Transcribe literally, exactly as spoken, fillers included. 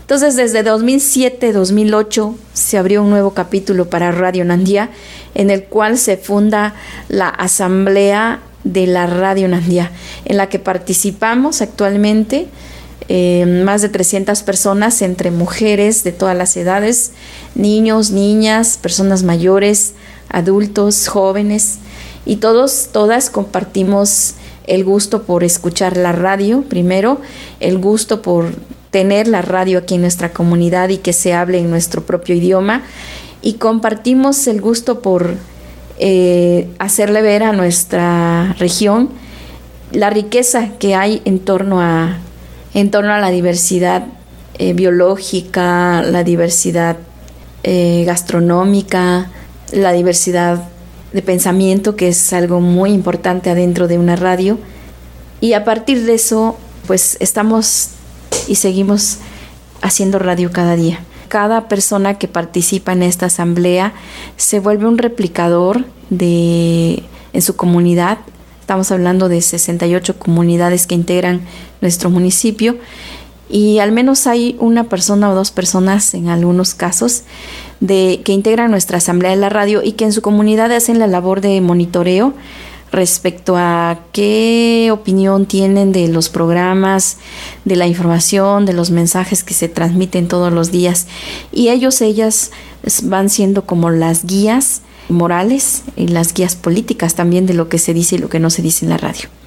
Entonces, desde dos mil siete, dos mil ocho se abrió un nuevo capítulo para Radio Nandía, en el cual se funda la Asamblea de la Radio Nandía, en la que participamos actualmente eh, más de trescientas personas, entre mujeres de todas las edades, niños, niñas, personas mayores, adultos, jóvenes, y todos, todas compartimos el gusto por escuchar la radio, primero, el gusto por tener la radio aquí en nuestra comunidad y que se hable en nuestro propio idioma, y compartimos el gusto por eh, hacerle ver a nuestra región la riqueza que hay en torno a, en torno a la diversidad eh, biológica, la diversidad eh, gastronómica, la diversidad de pensamiento, que es algo muy importante adentro de una radio. Y a partir de eso, pues estamos y seguimos haciendo radio cada día. Cada persona que participa en esta asamblea se vuelve un replicador de, en su comunidad. Estamos hablando de sesenta y ocho comunidades que integran nuestro municipio, y al menos hay una persona o dos personas en algunos casos de que integran nuestra asamblea de la radio y que en su comunidad hacen la labor de monitoreo respecto a qué opinión tienen de los programas, de la información, de los mensajes que se transmiten todos los días. Y ellos, ellas van siendo como las guías morales y las guías políticas también de lo que se dice y lo que no se dice en la radio.